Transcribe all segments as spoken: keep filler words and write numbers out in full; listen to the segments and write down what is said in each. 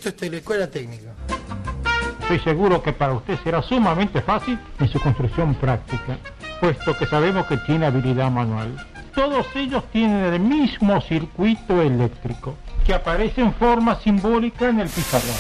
esto es Teleescuela Técnica. Estoy seguro que para usted será sumamente fácil en su construcción práctica, puesto que sabemos que tiene habilidad manual. Todos ellos tienen el mismo circuito eléctrico, que aparece en forma simbólica en el pizarrón.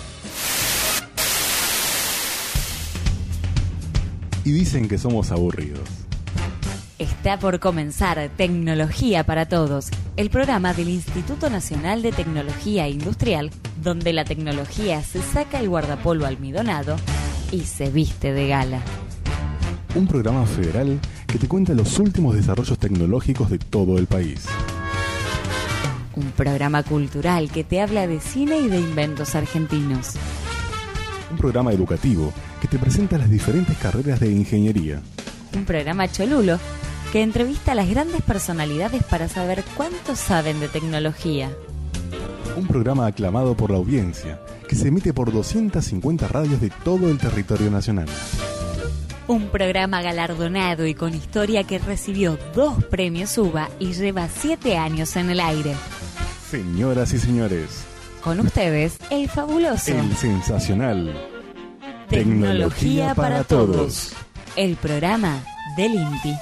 Y dicen que somos aburridos. Está por comenzar Tecnología para Todos, el programa del Instituto Nacional de Tecnología Industrial, donde la tecnología se saca el guardapolvo almidonado y se viste de gala. Un programa federal que te cuenta los últimos desarrollos tecnológicos de todo el país. Un programa cultural que te habla de cine y de inventos argentinos. Un programa educativo que te presenta las diferentes carreras de ingeniería. Un programa cholulo que entrevista a las grandes personalidades para saber cuánto saben de tecnología. Un programa aclamado por la audiencia que se emite por doscientas cincuenta radios de todo el territorio nacional. Un programa galardonado y con historia que recibió dos premios UBA y lleva siete años en el aire. Señoras y señores, con ustedes, el fabuloso, el sensacional Tecnología, Tecnología para, para todos. todos, el programa del INTI.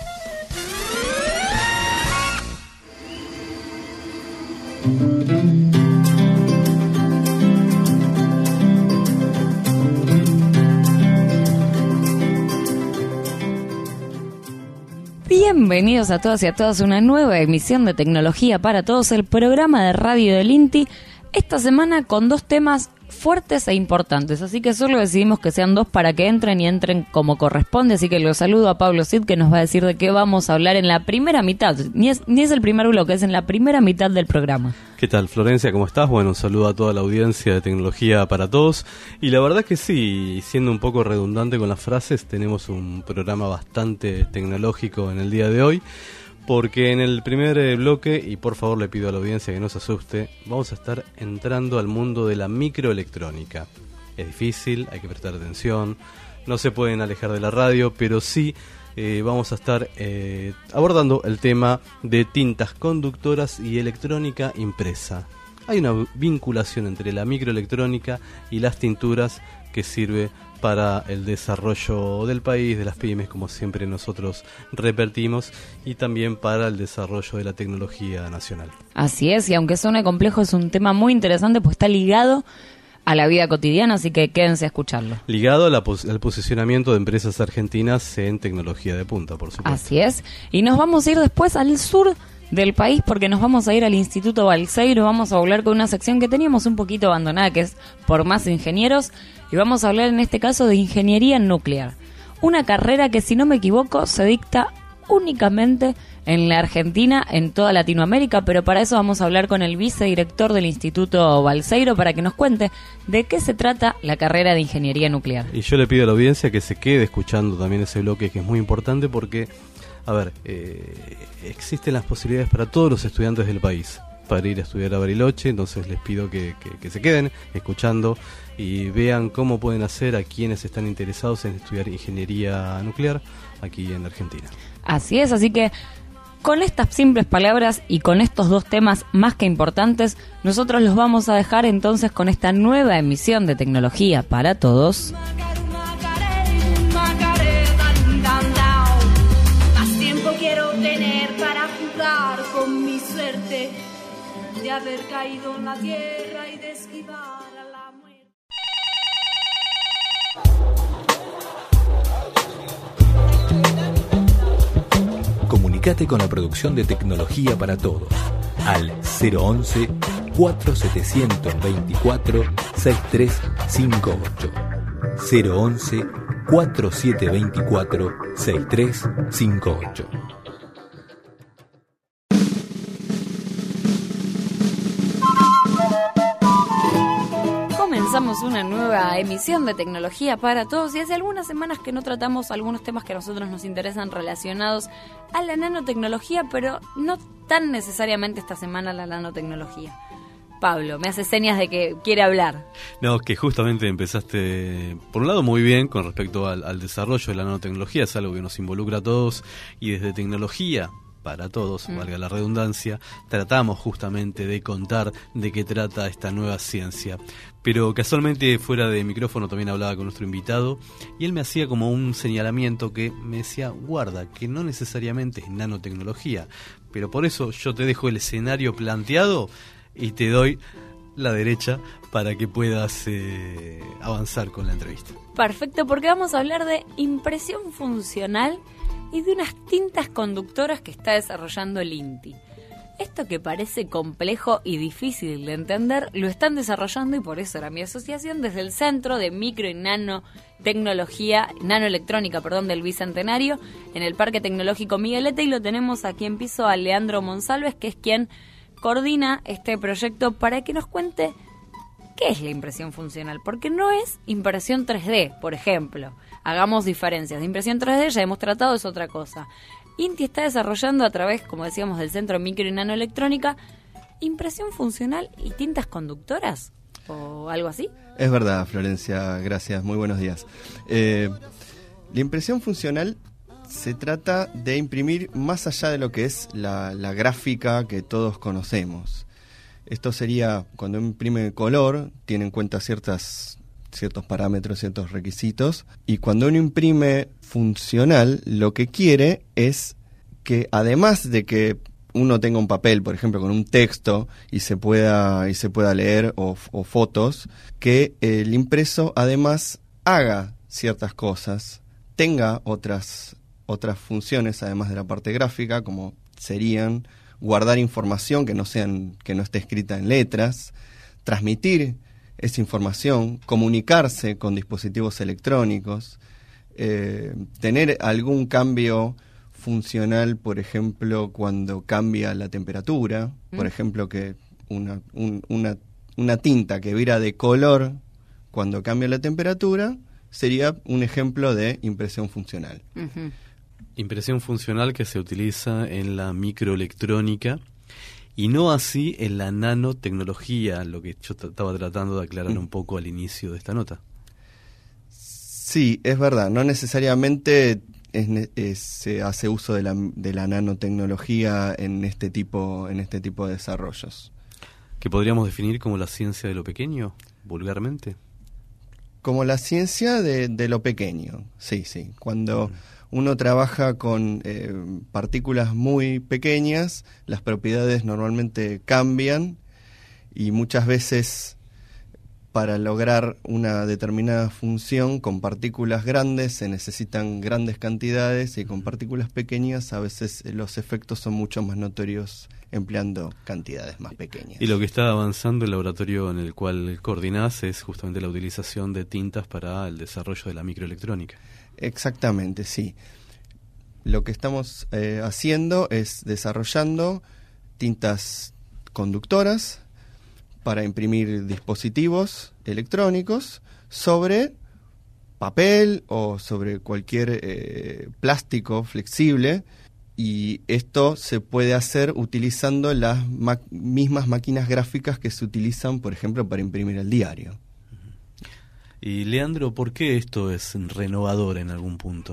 Bienvenidos a todas y a todas a una nueva emisión de Tecnología para Todos, el programa de radio del INTI. Esta semana con dos temas fuertes e importantes, así que solo decidimos que sean dos para que entren y entren como corresponde, así que los saludo a Pablo Cid, que nos va a decir de qué vamos a hablar en la primera mitad, ni es, ni es el primer bloque, es en la primera mitad del programa. ¿Qué tal, Florencia? ¿Cómo estás? Bueno, un saludo a toda la audiencia de Tecnología para Todos, y la verdad que sí, siendo un poco redundante con las frases, tenemos un programa bastante tecnológico en el día de hoy, porque en el primer bloque, y por favor le pido a la audiencia que no se asuste, vamos a estar entrando al mundo de la microelectrónica. Es difícil, hay que prestar atención, no se pueden alejar de la radio, pero sí eh, vamos a estar eh, abordando el tema de tintas conductoras y electrónica impresa. Hay una vinculación entre la microelectrónica y las tinturas que sirve para el desarrollo del país, de las pymes, como siempre nosotros repetimos, y también para el desarrollo de la tecnología nacional. Así es, y aunque suene complejo, es un tema muy interesante, pues está ligado a la vida cotidiana, así que quédense a escucharlo. Ligado a la pos- al posicionamiento de empresas argentinas en tecnología de punta, por supuesto. Así es, y nos vamos a ir después al sur del país, porque nos vamos a ir al Instituto Balseiro. Vamos a hablar con una sección que teníamos un poquito abandonada, que es Por Más Ingenieros, y vamos a hablar en este caso de ingeniería nuclear, una carrera que, si no me equivoco, se dicta únicamente en la Argentina, en toda Latinoamérica, pero para eso vamos a hablar con el vicedirector del Instituto Balseiro para que nos cuente de qué se trata la carrera de ingeniería nuclear. Y yo le pido a la audiencia que se quede escuchando también ese bloque, que es muy importante, porque a ver, eh, existen las posibilidades para todos los estudiantes del país para ir a estudiar a Bariloche, entonces les pido que, que, que se queden escuchando y vean cómo pueden hacer a quienes están interesados en estudiar ingeniería nuclear aquí en Argentina. Así es, así que con estas simples palabras y con estos dos temas más que importantes, nosotros los vamos a dejar entonces con esta nueva emisión de Tecnología para Todos. De haber caído en la tierra y de esquivar a la muerte. Comunicate con la producción de Tecnología para Todos al cero once, cuatro setecientos veinticuatro, sesenta y tres cincuenta y ocho. cero once, cuatro setecientos veinticuatro, sesenta y tres cincuenta y ocho. Comenzamos una nueva emisión de Tecnología para Todos, y hace algunas semanas que no tratamos algunos temas que a nosotros nos interesan relacionados a la nanotecnología, pero no tan necesariamente esta semana la nanotecnología. Pablo, me hace señas de que quiere hablar. No, que justamente empezaste, por un lado, muy bien con respecto al, al desarrollo de la nanotecnología, es algo que nos involucra a todos, y desde tecnología para todos, Mm. valga la redundancia, tratamos justamente de contar de qué trata esta nueva ciencia. Pero casualmente fuera de micrófono también hablaba con nuestro invitado y él me hacía como un señalamiento que me decía, guarda, que no necesariamente es nanotecnología, pero por eso yo te dejo el escenario planteado y te doy la derecha para que puedas eh, avanzar con la entrevista. Perfecto, porque vamos a hablar de impresión funcional y de unas tintas conductoras que está desarrollando el INTI. Esto que parece complejo y difícil de entender, lo están desarrollando y por eso era mi asociación desde el Centro de Micro y Nanotecnología, Nanoelectrónica, perdón, del Bicentenario, en el Parque Tecnológico Miguelete, y lo tenemos aquí en piso a Leandro Monsalves, que es quien coordina este proyecto, para que nos cuente qué es la impresión funcional, porque no es impresión tres D, por ejemplo. Hagamos diferencias. De impresión tres D ya hemos tratado, es otra cosa. INTI está desarrollando a través, como decíamos, del Centro Micro y Nanoelectrónica, impresión funcional y tintas conductoras, o algo así. Es verdad, Florencia, gracias, muy buenos días. Eh, la impresión funcional se trata de imprimir más allá de lo que es la, la gráfica que todos conocemos. Esto sería, cuando uno imprime color, tiene en cuenta ciertas, ciertos parámetros, ciertos requisitos, y cuando uno imprime funcional, lo que quiere es que, además de que uno tenga un papel, por ejemplo, con un texto y se pueda, y se pueda leer, o, o fotos, que el impreso además haga ciertas cosas, tenga otras, otras funciones además de la parte gráfica, como serían guardar información que no sean, que no esté escrita en letras, transmitir esa información, comunicarse con dispositivos electrónicos, eh, tener algún cambio funcional, por ejemplo, cuando cambia la temperatura, ¿Mm? Por ejemplo, que una, un, una, una tinta que vira de color cuando cambia la temperatura, sería un ejemplo de impresión funcional. Uh-huh. Impresión funcional que se utiliza en la microelectrónica y no así en la nanotecnología, lo que yo estaba tratando de aclarar un poco al inicio de esta nota. Sí, es verdad, no necesariamente es, es, se hace uso de la, de la nanotecnología en este tipo, en este tipo de desarrollos. ¿Que podríamos definir como la ciencia de lo pequeño, vulgarmente? Como la ciencia de, de lo pequeño, sí, sí. Cuando mm. uno trabaja con eh, partículas muy pequeñas, las propiedades normalmente cambian y muchas veces para lograr una determinada función con partículas grandes se necesitan grandes cantidades y con partículas pequeñas a veces los efectos son mucho más notorios empleando cantidades más pequeñas. Y lo que está avanzando el laboratorio en el cual coordinás es justamente la utilización de tintas para el desarrollo de la microelectrónica. Exactamente, sí. Lo que estamos eh, haciendo es desarrollando tintas conductoras para imprimir dispositivos electrónicos sobre papel o sobre cualquier eh, plástico flexible, y esto se puede hacer utilizando las ma- mismas máquinas gráficas que se utilizan, por ejemplo, para imprimir el diario. Y Leandro, ¿por qué esto es renovador en algún punto?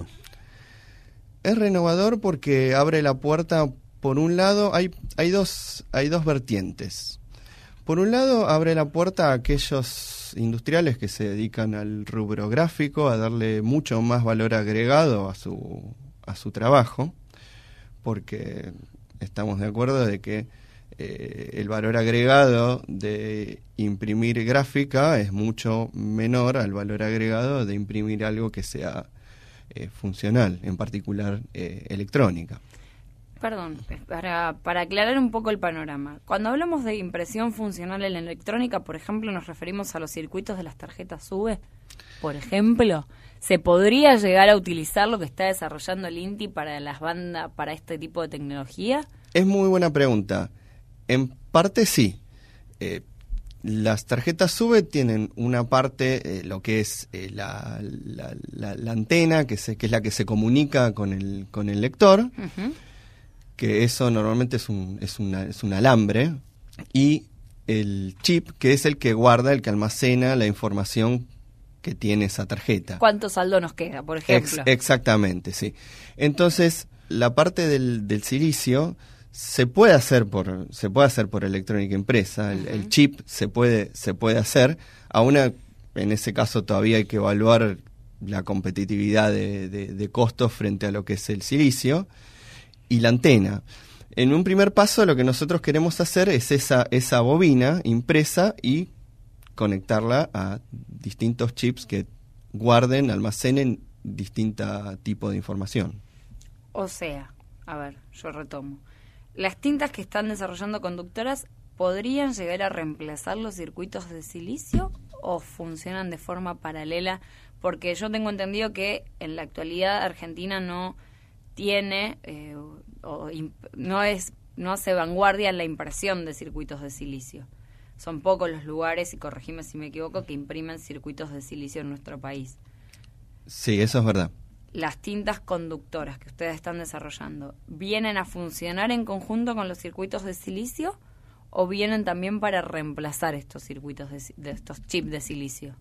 Es renovador porque abre la puerta. Por un lado, hay, hay, dos, hay dos vertientes. Por un lado, abre la puerta a aquellos industriales que se dedican al rubro gráfico, a darle mucho más valor agregado a su, a su trabajo, porque estamos de acuerdo de que eh, el valor agregado de imprimir gráfica es mucho menor al valor agregado de imprimir algo que sea eh, funcional, en particular eh, electrónica. Perdón, para, para aclarar un poco el panorama. Cuando hablamos de impresión funcional en la electrónica, por ejemplo, nos referimos a los circuitos de las tarjetas U V, por ejemplo. ¿Se podría llegar a utilizar lo que está desarrollando el INTI para las bandas, para este tipo de tecnología? Es muy buena pregunta. En parte sí. Eh, las tarjetas U V tienen una parte, eh, lo que es eh, la, la, la, la antena, que, se, que es la que se comunica con el, con el lector, uh-huh. que eso normalmente es un, es, una, es un alambre, y el chip, que es el que guarda, el que almacena la información que tiene esa tarjeta. ¿Cuánto saldo nos queda, por ejemplo? Ex- exactamente, sí. Entonces, la parte del, del silicio se puede hacer por se puede hacer por electrónica impresa, el, uh-huh. el chip se puede se puede hacer, aún en ese caso todavía hay que evaluar la competitividad de, de, de costos frente a lo que es el silicio y la antena. En un primer paso lo que nosotros queremos hacer es esa esa bobina impresa y conectarla a distintos chips que guarden, almacenen distinto tipo de información. O sea, a ver, yo retomo. ¿Las tintas que están desarrollando conductoras podrían llegar a reemplazar los circuitos de silicio o funcionan de forma paralela? Porque yo tengo entendido que en la actualidad Argentina no tiene, eh, o imp- no es, no hace vanguardia en la impresión de circuitos de silicio. Son pocos los lugares, y corregime si me equivoco, que imprimen circuitos de silicio en nuestro país. Sí, eso es verdad. Las tintas conductoras que ustedes están desarrollando, ¿vienen a funcionar en conjunto con los circuitos de silicio o vienen también para reemplazar estos circuitos de, de estos chips de silicio?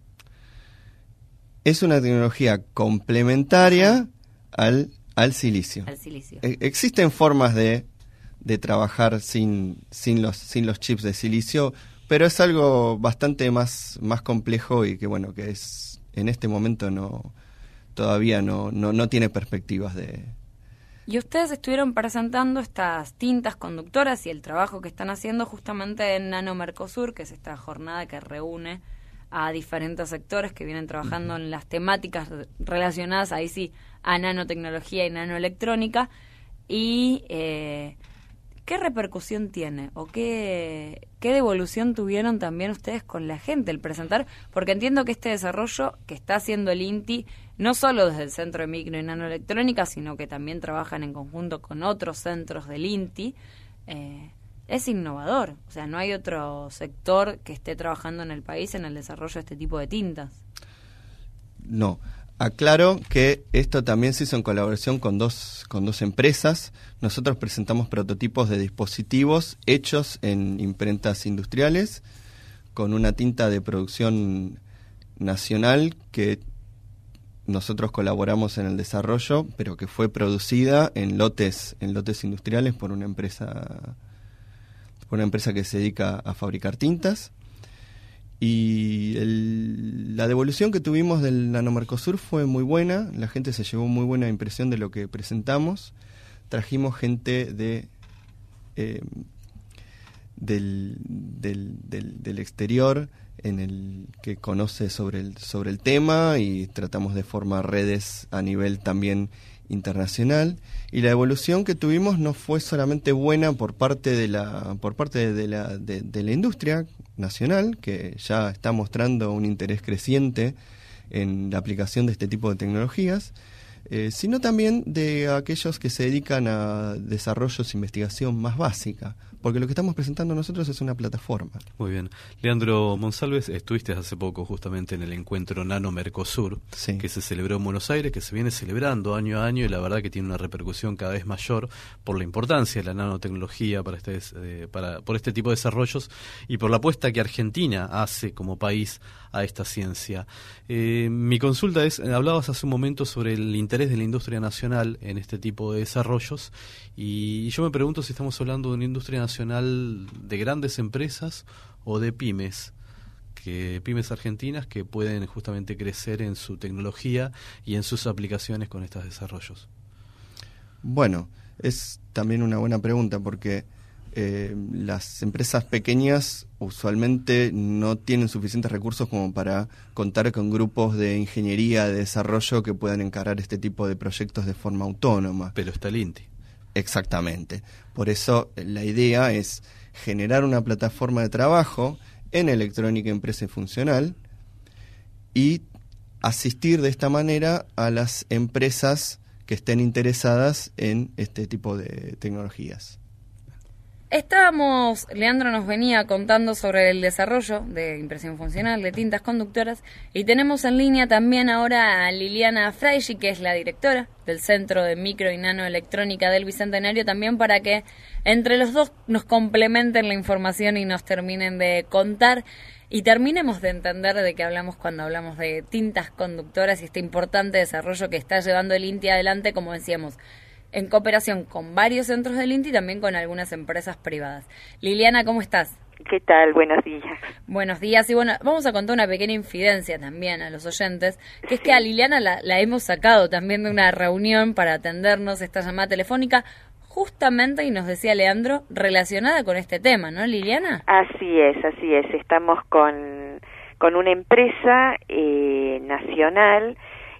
Es una tecnología complementaria al, al silicio. Al silicio. E- existen formas de, de trabajar sin, sin, los, sin los chips de silicio, pero es algo bastante más, más complejo y que, bueno, que es en este momento no... todavía no, no, no tiene perspectivas de... Y ustedes estuvieron presentando estas tintas conductoras y el trabajo que están haciendo justamente en Nano Mercosur, que es esta jornada que reúne a diferentes sectores que vienen trabajando uh-huh. en las temáticas relacionadas, ahí sí, a nanotecnología y nanoelectrónica. Y eh, ¿qué repercusión tiene o qué, qué devolución tuvieron también ustedes con la gente el presentar? Porque entiendo que este desarrollo que está haciendo el INTI, no solo desde el Centro de Micro y Nanoelectrónica, sino que también trabajan en conjunto con otros centros del INTI, eh, es innovador. O sea, no hay otro sector que esté trabajando en el país en el desarrollo de este tipo de tintas. No. Aclaro que esto también se hizo en colaboración con dos, con dos empresas. Nosotros presentamos prototipos de dispositivos hechos en imprentas industriales con una tinta de producción nacional que nosotros colaboramos en el desarrollo, pero que fue producida en lotes, en lotes industriales por una empresa, por una empresa que se dedica a fabricar tintas. Y el, la devolución que tuvimos del Nano Mercosur fue muy buena, la gente se llevó muy buena impresión de lo que presentamos. Trajimos gente de eh, del, del, del, del exterior en el que conoce sobre el, sobre el tema y tratamos de formar redes a nivel también internacional, y la evolución que tuvimos no fue solamente buena por parte de la por parte de la de, de la industria nacional, que ya está mostrando un interés creciente en la aplicación de este tipo de tecnologías, eh, sino también de aquellos que se dedican a desarrollos e investigación más básica, porque lo que estamos presentando nosotros es una plataforma. Muy bien. Leandro Monsalves, estuviste hace poco justamente en el encuentro Nano Mercosur, sí, que se celebró en Buenos Aires, que se viene celebrando año a año, y la verdad que tiene una repercusión cada vez mayor por la importancia de la nanotecnología para este, eh, para, por este tipo de desarrollos y por la apuesta que Argentina hace como país a esta ciencia. Eh, mi consulta es, hablabas hace un momento sobre el interés de la industria nacional en este tipo de desarrollos, y yo me pregunto si estamos hablando de una industria nacional de grandes empresas o de pymes, que pymes argentinas que pueden justamente crecer en su tecnología y en sus aplicaciones con estos desarrollos. Bueno, es también una buena pregunta, porque eh, las empresas pequeñas usualmente no tienen suficientes recursos como para contar con grupos de ingeniería, de desarrollo que puedan encarar este tipo de proyectos de forma autónoma. Pero está el INTI. Exactamente. Por eso la idea es generar una plataforma de trabajo en electrónica impresa y funcional y asistir de esta manera a las empresas que estén interesadas en este tipo de tecnologías. Estábamos, Leandro nos venía contando sobre el desarrollo de impresión funcional de tintas conductoras, y tenemos en línea también ahora a Liliana Fraichi, que es la directora del Centro de Micro y Nanoelectrónica del Bicentenario, también para que entre los dos nos complementen la información y nos terminen de contar y terminemos de entender de qué hablamos cuando hablamos de tintas conductoras y este importante desarrollo que está llevando el INTI adelante, como decíamos, en cooperación con varios centros del INTI y también con algunas empresas privadas. Liliana, ¿cómo estás? ¿Qué tal? Buenos días. Buenos días. Y bueno, vamos a contar una pequeña infidencia también a los oyentes, que es que a Liliana la, la hemos sacado también de una reunión para atendernos esta llamada telefónica, justamente, y nos decía Leandro, relacionada con este tema, ¿no, Liliana? Así es, así es. Estamos con, con una empresa eh, nacional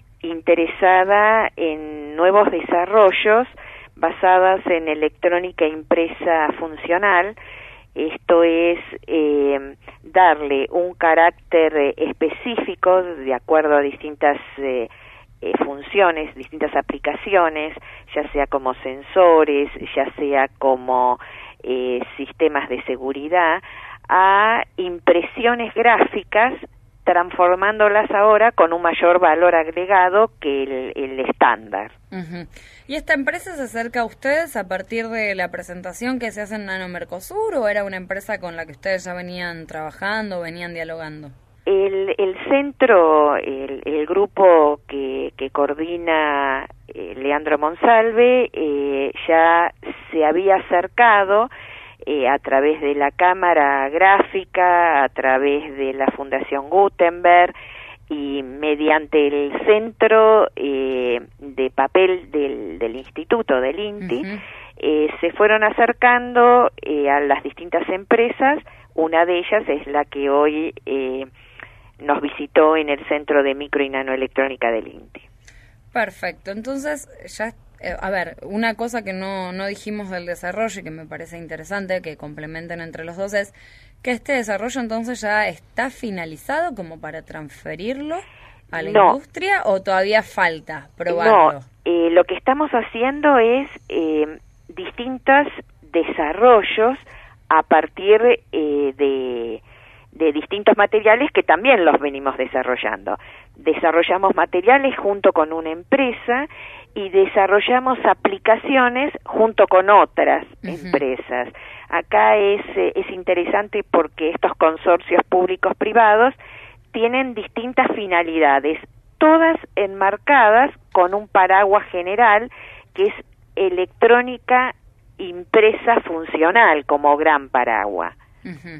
interesada en nuevos desarrollos basadas en electrónica impresa funcional. Esto es eh, darle un carácter eh, específico de acuerdo a distintas eh, eh, funciones, distintas aplicaciones, ya sea como sensores, ya sea como eh, sistemas de seguridad, a impresiones gráficas, transformándolas ahora con un mayor valor agregado que el, el estándar. Uh-huh. ¿Y esta empresa se acerca a ustedes a partir de la presentación que se hace en Nano Mercosur o era una empresa con la que ustedes ya venían trabajando, venían dialogando? El, el centro, el, el grupo que, que coordina eh, Leandro Monsalve eh, ya se había acercado Eh, a través de la Cámara Gráfica, a través de la Fundación Gutenberg y mediante el centro eh, de papel del, del instituto, del INTI, uh-huh. eh, se fueron acercando eh, a las distintas empresas. Una de ellas es la que hoy eh, nos visitó en el Centro de Micro y Nanoelectrónica del INTI. Perfecto, entonces ya... Eh, a ver, una cosa que no, no dijimos del desarrollo y que me parece interesante que complementen entre los dos es que este desarrollo entonces ya está finalizado como para transferirlo a la no. industria o todavía falta probarlo. No, eh, lo que estamos haciendo es eh, distintos desarrollos a partir eh, de, de distintos materiales que también los venimos desarrollando. Desarrollamos materiales junto con una empresa y desarrollamos aplicaciones junto con otras uh-huh. empresas. Acá es, eh, es interesante porque estos consorcios públicos-privados tienen distintas finalidades, todas enmarcadas con un paraguas general que es electrónica impresa funcional como gran paraguas. Uh-huh.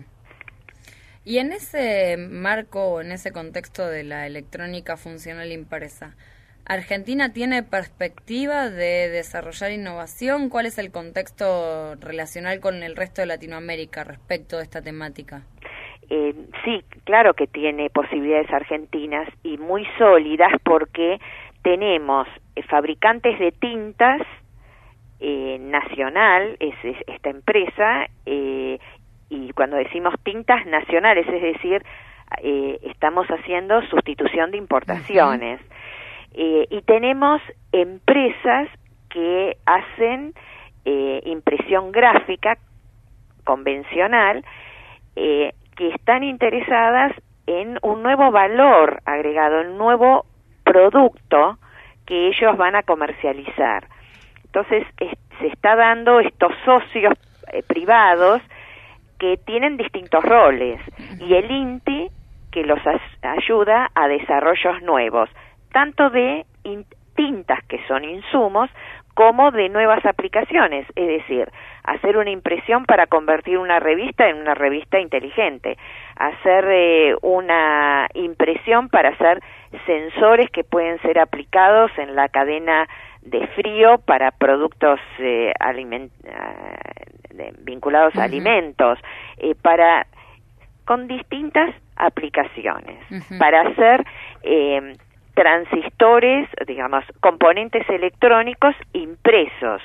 Y en ese marco, en ese contexto de la electrónica funcional impresa, ¿Argentina tiene perspectiva de desarrollar innovación? ¿Cuál es el contexto relacional con el resto de Latinoamérica respecto de esta temática? Eh, sí, claro que tiene posibilidades argentinas y muy sólidas porque tenemos eh, fabricantes de tintas eh, nacional, es, es esta empresa, eh, y cuando decimos tintas nacionales, es decir, eh, estamos haciendo sustitución de importaciones. Uh-huh. Eh, y tenemos empresas que hacen eh, impresión gráfica convencional, eh, que están interesadas en un nuevo valor agregado, en un nuevo producto que ellos van a comercializar. Entonces es, se está dando estos socios eh, privados que tienen distintos roles y el INTI que los as- ayuda a desarrollos nuevos, tanto de in- tintas que son insumos como de nuevas aplicaciones, es decir, hacer una impresión para convertir una revista en una revista inteligente, hacer eh, una impresión para hacer sensores que pueden ser aplicados en la cadena de frío para productos eh, aliment- eh, vinculados uh-huh. a alimentos, eh, para con distintas aplicaciones, uh-huh. para hacer eh, transistores, digamos, componentes electrónicos impresos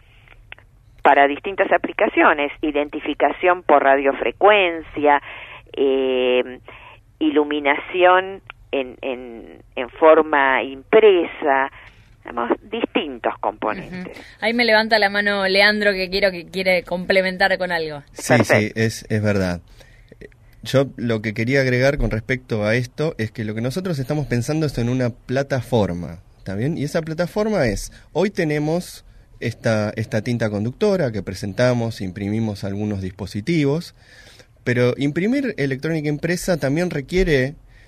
para distintas aplicaciones, identificación por radiofrecuencia, eh, iluminación en, en, en forma impresa, digamos, distintos componentes. Uh-huh. Ahí me levanta la mano Leandro que quiero que quiere complementar con algo. Sí, Perfecto. sí, es, es verdad. Yo lo que quería agregar con respecto a esto es que lo que nosotros estamos pensando es en una plataforma, ¿está bien? Y esa plataforma es, hoy tenemos esta, esta tinta conductora que presentamos, imprimimos algunos dispositivos, pero imprimir electrónica impresa también requiere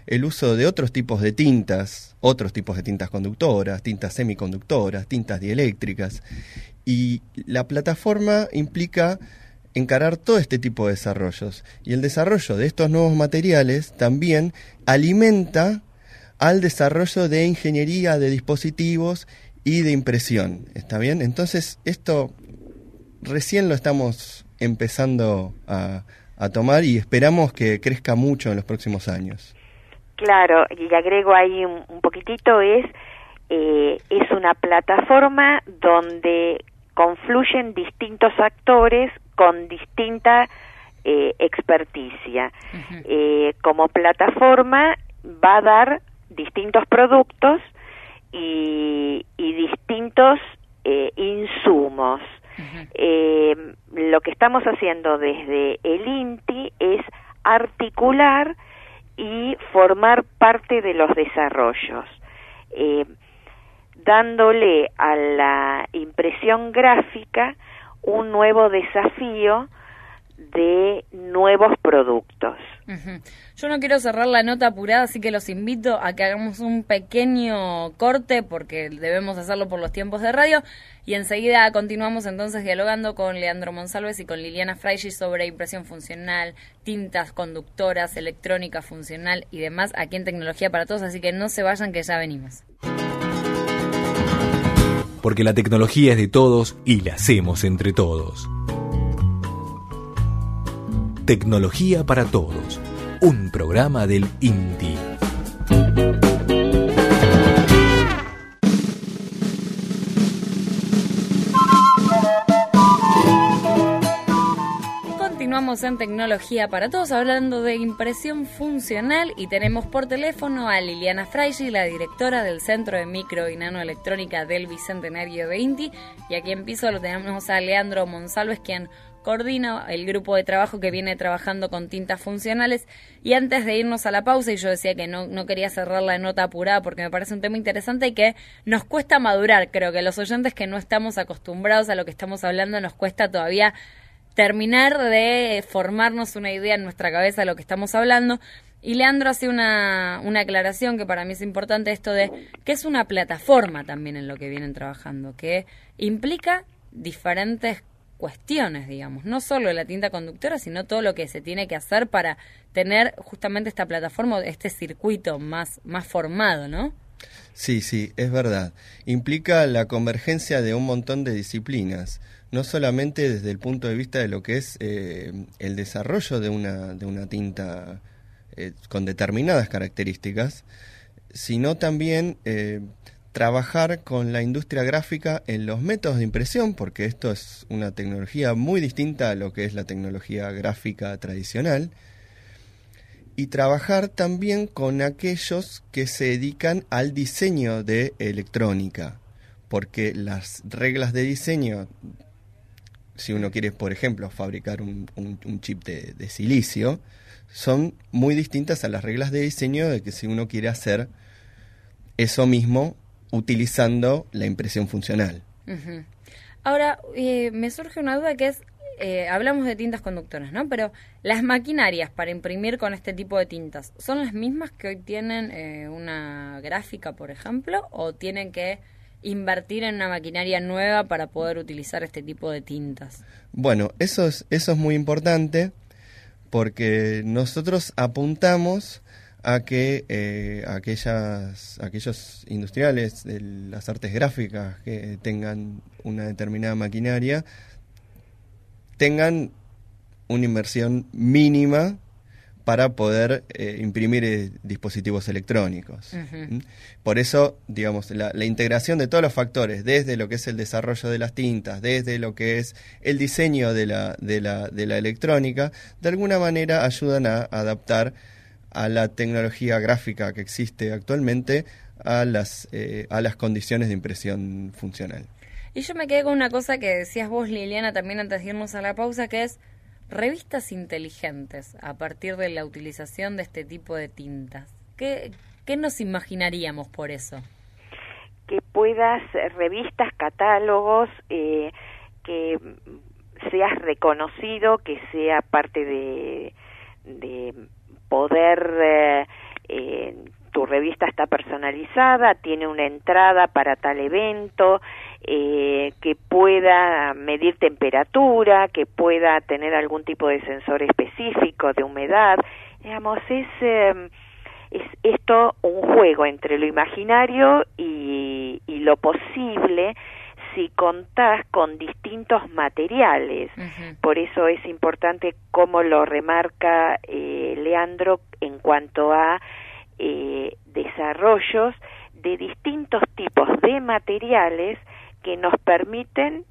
el uso de otros tipos de tintas, otros tipos de tintas conductoras, tintas semiconductoras, tintas dieléctricas. Y la plataforma implica encarar todo este tipo de desarrollos. Y el desarrollo de estos nuevos materiales también alimenta al desarrollo de ingeniería de dispositivos y de impresión. ¿Está bien? Entonces, esto recién lo estamos empezando a, a tomar y esperamos que crezca mucho en los próximos años. Claro, y agrego ahí un, un poquitito, es, eh, es una plataforma donde confluyen distintos actores con distinta eh, experticia. Uh-huh. Eh, como plataforma va a dar distintos productos y, y distintos eh, insumos. Uh-huh. Eh, lo que estamos haciendo desde el INTI es articular y formar parte de los desarrollos, eh, dándole a la impresión gráfica un nuevo desafío de nuevos productos. Uh-huh. Yo no quiero cerrar la nota apurada, así que los invito a que hagamos un pequeño corte, porque debemos hacerlo por los tiempos de radio, y enseguida continuamos entonces dialogando con Leandro Monsalves y con Liliana Fraichi sobre impresión funcional, tintas conductoras, electrónica funcional y demás aquí en Tecnología para Todos, así que no se vayan que ya venimos. Porque la tecnología es de todos y la hacemos entre todos. Tecnología para Todos, un programa del INTI. Continuamos en Tecnología para Todos hablando de impresión funcional y tenemos por teléfono a Liliana Fraichi, la directora del Centro de Micro y Nanoelectrónica del Bicentenario de INTI, y aquí en piso lo tenemos a Leandro Monsalves, quien coordina el grupo de trabajo que viene trabajando con tintas funcionales. Y antes de irnos a la pausa, y yo decía que no, no quería cerrar la nota apurada porque me parece un tema interesante y que nos cuesta madurar, creo que los oyentes que no estamos acostumbrados a lo que estamos hablando nos cuesta todavía terminar de formarnos una idea en nuestra cabeza de lo que estamos hablando. Y Leandro hace una, una aclaración que para mí es importante, esto de que es una plataforma también en lo que vienen trabajando, que implica diferentes cuestiones, digamos, no solo la tinta conductora, sino todo lo que se tiene que hacer para tener justamente esta plataforma, este circuito más, más formado, ¿no? Sí, sí, es verdad. Implica la convergencia de un montón de disciplinas, no solamente desde el punto de vista de lo que es eh, el desarrollo de una, de una tinta eh, con determinadas características, sino también eh, trabajar con la industria gráfica en los métodos de impresión, porque esto es una tecnología muy distinta a lo que es la tecnología gráfica tradicional, y trabajar también con aquellos que se dedican al diseño de electrónica, porque las reglas de diseño, si uno quiere, por ejemplo, fabricar un, un, un chip de, de silicio, son muy distintas a las reglas de diseño de que si uno quiere hacer eso mismo utilizando la impresión funcional. Uh-huh. Ahora, eh, me surge una duda que es, eh, hablamos de tintas conductoras, ¿no? Pero las maquinarias para imprimir con este tipo de tintas, ¿son las mismas que hoy tienen eh, una gráfica, por ejemplo? ¿O tienen que invertir en una maquinaria nueva para poder utilizar este tipo de tintas? Bueno, eso es, eso es muy importante porque nosotros apuntamos a que eh, aquellas, aquellos industriales de las artes gráficas que tengan una determinada maquinaria tengan una inversión mínima para poder eh, imprimir eh, dispositivos electrónicos. Uh-huh. Por eso, digamos, la, la integración de todos los factores, desde lo que es el desarrollo de las tintas, desde lo que es el diseño de la, de la, de la electrónica, de alguna manera ayudan a adaptar a la tecnología gráfica que existe actualmente a las, eh, a las condiciones de impresión funcional. Y yo me quedé con una cosa que decías vos, Liliana, también antes de irnos a la pausa, que es revistas inteligentes a partir de la utilización de este tipo de tintas. ¿Qué, qué nos imaginaríamos por eso? Que puedas, revistas, catálogos, eh, que seas reconocido, que sea parte de, de poder eh, eh, climatizada, tiene una entrada para tal evento, eh, que pueda medir temperatura, que pueda tener algún tipo de sensor específico de humedad. Digamos, es, eh, es esto un juego entre lo imaginario y, y lo posible, si contás con distintos materiales. Uh-huh. Por eso es importante cómo lo remarca eh, Leandro en cuanto a eh, desarrollos de distintos tipos de materiales que nos permiten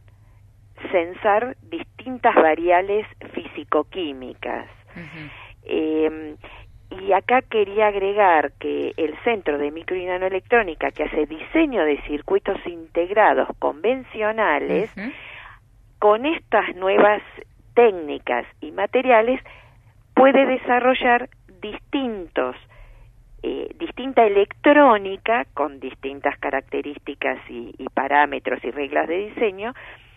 censar distintas variables físico-químicas. Uh-huh. Eh, y acá quería agregar que el Centro de Micro y Nanoelectrónica, que hace diseño de circuitos integrados convencionales, uh-huh. con estas nuevas técnicas y materiales puede desarrollar distintos, eh, distinta electrónica con distintas características y, y parámetros y reglas de diseño,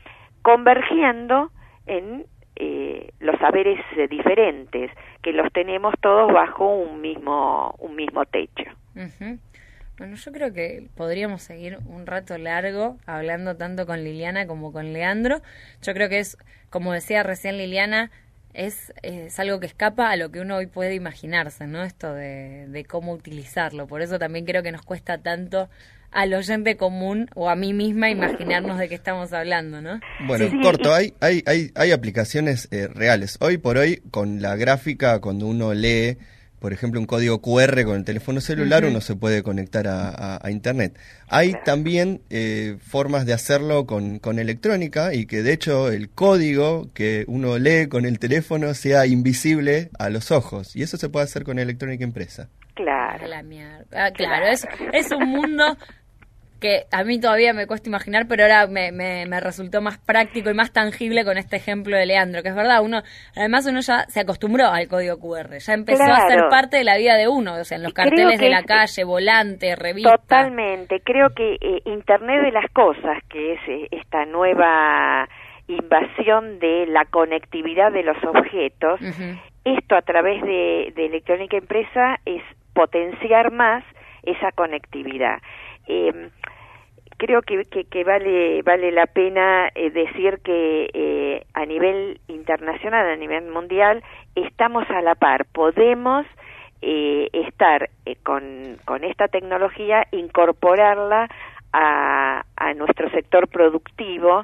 convergiendo en Eh, los saberes eh, diferentes, que los tenemos todos bajo un mismo un mismo techo. Uh-huh. Bueno, yo creo que podríamos seguir un rato largo hablando tanto con Liliana como con Leandro. Yo creo que es, como decía recién Liliana, es, es algo que escapa a lo que uno hoy puede imaginarse, ¿no? Esto de, de cómo utilizarlo. Por eso también creo que nos cuesta tanto al oyente común o a mí misma imaginarnos de qué estamos hablando, ¿no? Bueno, sí, corto, hay hay hay, hay aplicaciones eh, reales. Hoy por hoy, con la gráfica, cuando uno lee, por ejemplo, un código cu erre con el teléfono celular, uh-huh. uno se puede conectar a, a, a Internet. Hay claro. también eh, formas de hacerlo con, con electrónica, y que de hecho el código que uno lee con el teléfono sea invisible a los ojos. Y eso se puede hacer con electrónica impresa. Claro. La mierda. Ah, claro, es, es un mundo que a mí todavía me cuesta imaginar, pero ahora me, me, me resultó más práctico y más tangible con este ejemplo de Leandro, que es verdad, uno además uno ya se acostumbró al código cu erre, ya empezó claro. a ser parte de la vida de uno, o sea, en los carteles de la calle, volantes, revistas. Totalmente, creo que eh, Internet de las Cosas, que es eh, esta nueva invasión de la conectividad de los objetos, uh-huh. esto a través de, de electrónica impresa es potenciar más esa conectividad. Eh, creo que, que, que vale vale la pena eh, decir que eh, a nivel internacional, a nivel mundial, estamos a la par, podemos eh, estar eh, con, con esta tecnología, incorporarla a, a nuestro sector productivo,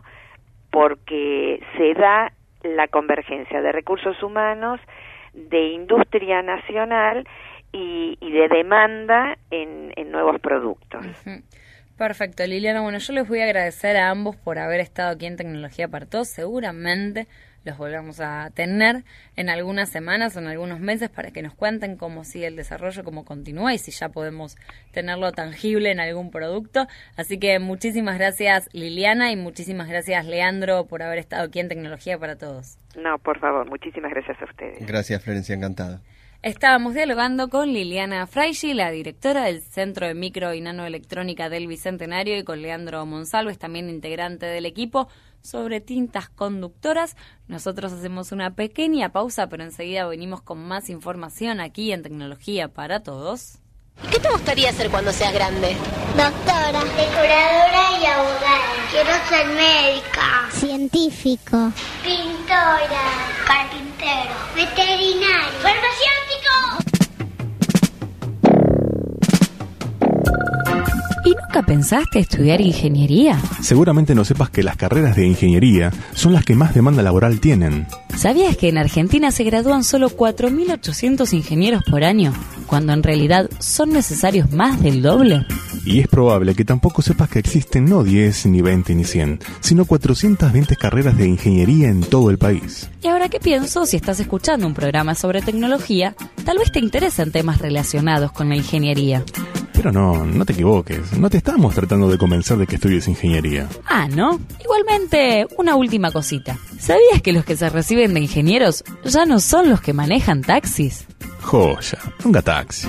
porque se da la convergencia de recursos humanos, de industria nacional y, y de demanda en, en nuevos productos. Uh-huh. Perfecto, Liliana. Bueno, yo les voy a agradecer a ambos por haber estado aquí en Tecnología para Todos. Seguramente los volvamos a tener en algunas semanas o en algunos meses para que nos cuenten cómo sigue el desarrollo, cómo continúa y si ya podemos tenerlo tangible en algún producto. Así que muchísimas gracias, Liliana, y muchísimas gracias, Leandro, por haber estado aquí en Tecnología para Todos. No, por favor, muchísimas gracias a ustedes. Gracias, Florencia, encantado. Estábamos dialogando con Liliana Fraigi, la directora del Centro de Micro y Nanoelectrónica del Bicentenario, y con Leandro Monsalves, también integrante del equipo, sobre tintas conductoras. Nosotros hacemos una pequeña pausa, pero enseguida venimos con más información aquí en Tecnología para Todos. ¿Qué te gustaría hacer cuando seas grande? Doctora, decoradora y abogada. Quiero ser médica. Científico. Pintora. Carpintero. Veterinario. Farmacéutico. ¿Y nunca pensaste estudiar ingeniería? Seguramente no sepas que las carreras de ingeniería son las que más demanda laboral tienen. ¿Sabías que en Argentina se gradúan solo cuatro mil ochocientos ingenieros por año, cuando en realidad son necesarios más del doble? Y es probable que tampoco sepas que existen no diez, ni veinte, ni cien, sino cuatrocientas veinte carreras de ingeniería en todo el país. Y ahora que pienso, si estás escuchando un programa sobre tecnología, tal vez te interesen temas relacionados con la ingeniería. Pero no, no te equivoques, no te estamos tratando de convencer de que estudies ingeniería. Ah, ¿no? Igualmente, una última cosita. ¿Sabías que los que se reciben de ingenieros ya no son los que manejan taxis? Joya, nunca taxi.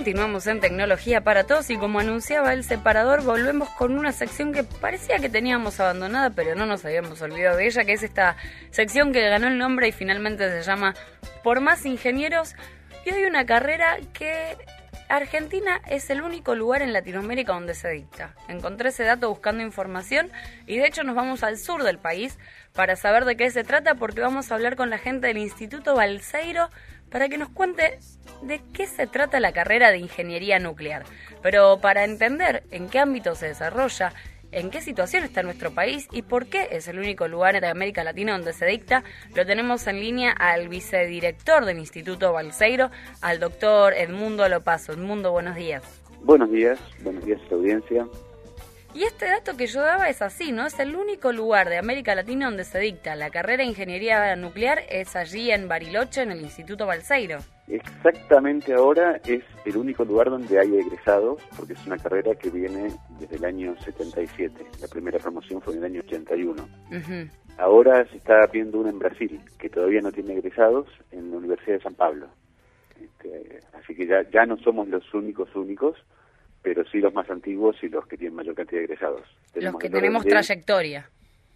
Continuamos en Tecnología para Todos y como anunciaba el separador, volvemos con una sección que parecía que teníamos abandonada, pero no nos habíamos olvidado de ella, que es esta sección que ganó el nombre y finalmente se llama Por Más Ingenieros. Y hoy una carrera que Argentina es el único lugar en Latinoamérica donde se dicta. Encontré ese dato buscando información y de hecho nos vamos al sur del país para saber de qué se trata, porque vamos a hablar con la gente del Instituto Balseiro para que nos cuente de qué se trata la carrera de Ingeniería Nuclear. Pero para entender en qué ámbito se desarrolla, en qué situación está nuestro país y por qué es el único lugar en América Latina donde se dicta, lo tenemos en línea al vicedirector del Instituto Balseiro, al doctor Edmundo Lopazo. Edmundo, buenos días. Buenos días, buenos días a la audiencia. Y este dato que yo daba es así, ¿no? Es el único lugar de América Latina donde se dicta la carrera de Ingeniería Nuclear, es allí en Bariloche, en el Instituto Balseiro. Exactamente, ahora es el único lugar donde hay egresados, porque es una carrera que viene desde el año setenta y siete. La primera promoción fue en el año ochenta y uno. Uh-huh. Ahora se está viendo una en Brasil, que todavía no tiene egresados, en la Universidad de San Pablo. Este, así que ya, ya no somos los únicos únicos, pero sí los más antiguos y los que tienen mayor cantidad de egresados. Tenemos los que tenemos de... trayectoria.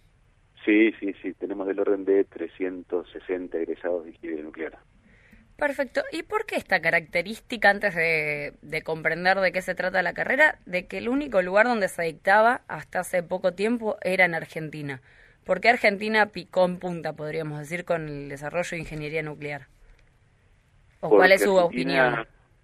Sí, sí, sí, tenemos del orden de trescientos sesenta egresados de ingeniería nuclear. Perfecto. ¿Y por qué esta característica, antes de, de comprender de qué se trata la carrera, de que el único lugar donde se dictaba hasta hace poco tiempo era en Argentina? ¿Por qué Argentina picó en punta, podríamos decir, con el desarrollo de ingeniería nuclear? ¿O Porque cuál es su Argentina... opinión?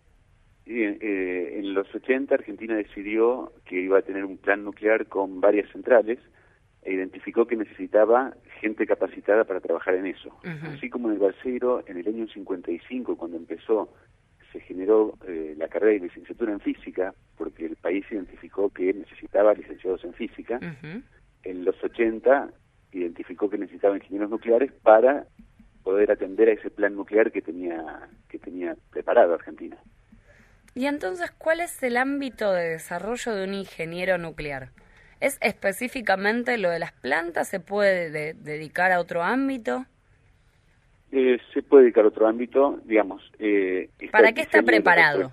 En, eh, en los ochenta Argentina decidió que iba a tener un plan nuclear con varias centrales e identificó que necesitaba gente capacitada para trabajar en eso. Uh-huh. Así como en el Balseiro, en el año cincuenta y cinco, cuando empezó, se generó eh, la carrera de licenciatura en física, porque el país identificó que necesitaba licenciados en física. Uh-huh. En los ochenta identificó que necesitaba ingenieros nucleares para poder atender a ese plan nuclear que tenía, que tenía preparado Argentina. Y entonces, ¿cuál es el ámbito de desarrollo de un ingeniero nuclear? ¿Es específicamente lo de las plantas? ¿Se puede de, dedicar a otro ámbito? Eh, se puede dedicar a otro ámbito, digamos. Eh, ¿Para qué está preparado?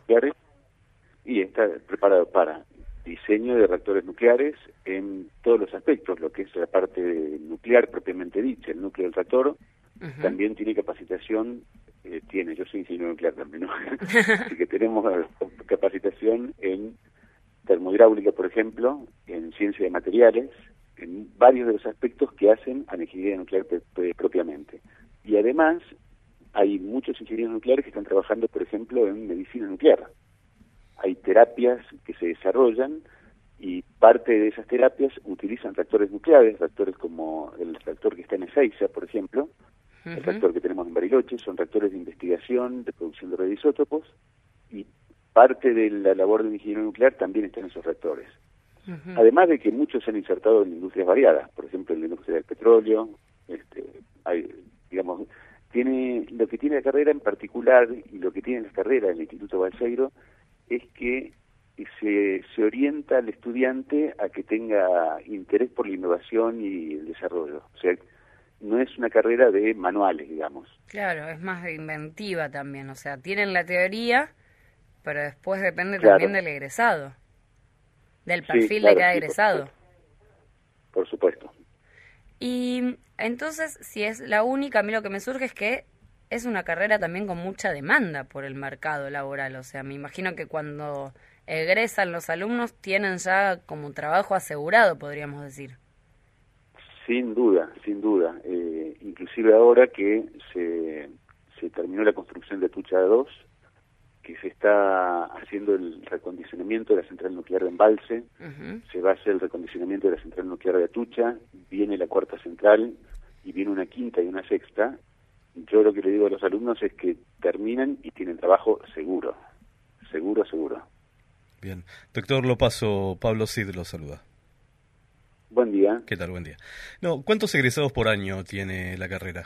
Y está preparado para diseño de reactores nucleares en todos los aspectos, lo que es la parte nuclear propiamente dicha, el núcleo del reactor. Uh-huh. También tiene capacitación. Eh, tiene, yo soy ingeniero nuclear también, ¿no? Así que tenemos capacitación en termohidráulica, por ejemplo, en ciencia de materiales, en varios de los aspectos que hacen a la ingeniería nuclear p- p- propiamente. Y además, hay muchos ingenieros nucleares que están trabajando, por ejemplo, en medicina nuclear. Hay terapias que se desarrollan y parte de esas terapias utilizan reactores nucleares, reactores como el reactor que está en Ezeiza, por ejemplo, el reactor que tenemos en Bariloche, son reactores de investigación, de producción de radioisótopos, y parte de la labor del ingeniero nuclear también está en esos reactores. Uh-huh. Además de que muchos se han insertado en industrias variadas, por ejemplo en la industria del petróleo, este, hay, digamos, tiene lo que tiene la carrera en particular y lo que tiene la carrera del Instituto Balseiro es que se, se orienta al estudiante a que tenga interés por la innovación y el desarrollo. O sea, no es una carrera de manuales, digamos. Claro, es más de inventiva también. O sea, tienen la teoría, pero después depende claro. también del egresado, del perfil sí, claro, de cada sí, egresado. Por supuesto. por supuesto. Y entonces, si es la única, a mí lo que me surge es que es una carrera también con mucha demanda por el mercado laboral. O sea, me imagino que cuando egresan los alumnos tienen ya como trabajo asegurado, podríamos decir. Sin duda, sin duda. Eh, inclusive ahora que se, se terminó la construcción de Atucha dos, que se está haciendo el recondicionamiento de la central nuclear de Embalse, uh-huh. se va a hacer el recondicionamiento de la central nuclear de Atucha, viene la cuarta central y viene una quinta y una sexta. Yo lo que le digo a los alumnos es que terminan y tienen trabajo seguro, seguro, seguro. Bien. Doctor Lopazo, Pablo Cid lo saluda. Buen día. ¿Qué tal? Buen día. No, ¿cuántos egresados por año tiene la carrera?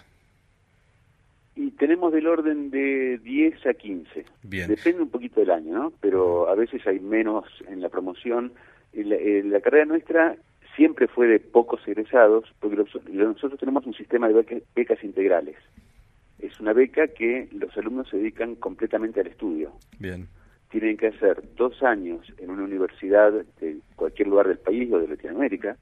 Y tenemos del orden de diez a quince. Bien. Depende un poquito del año, ¿no? Pero a veces hay menos en la promoción. La, la carrera nuestra siempre fue de pocos egresados, porque los, nosotros tenemos un sistema de becas, becas integrales. Es una beca que los alumnos se dedican completamente al estudio. Bien. tienen que hacer dos años en una universidad de cualquier lugar del país o de Latinoamérica,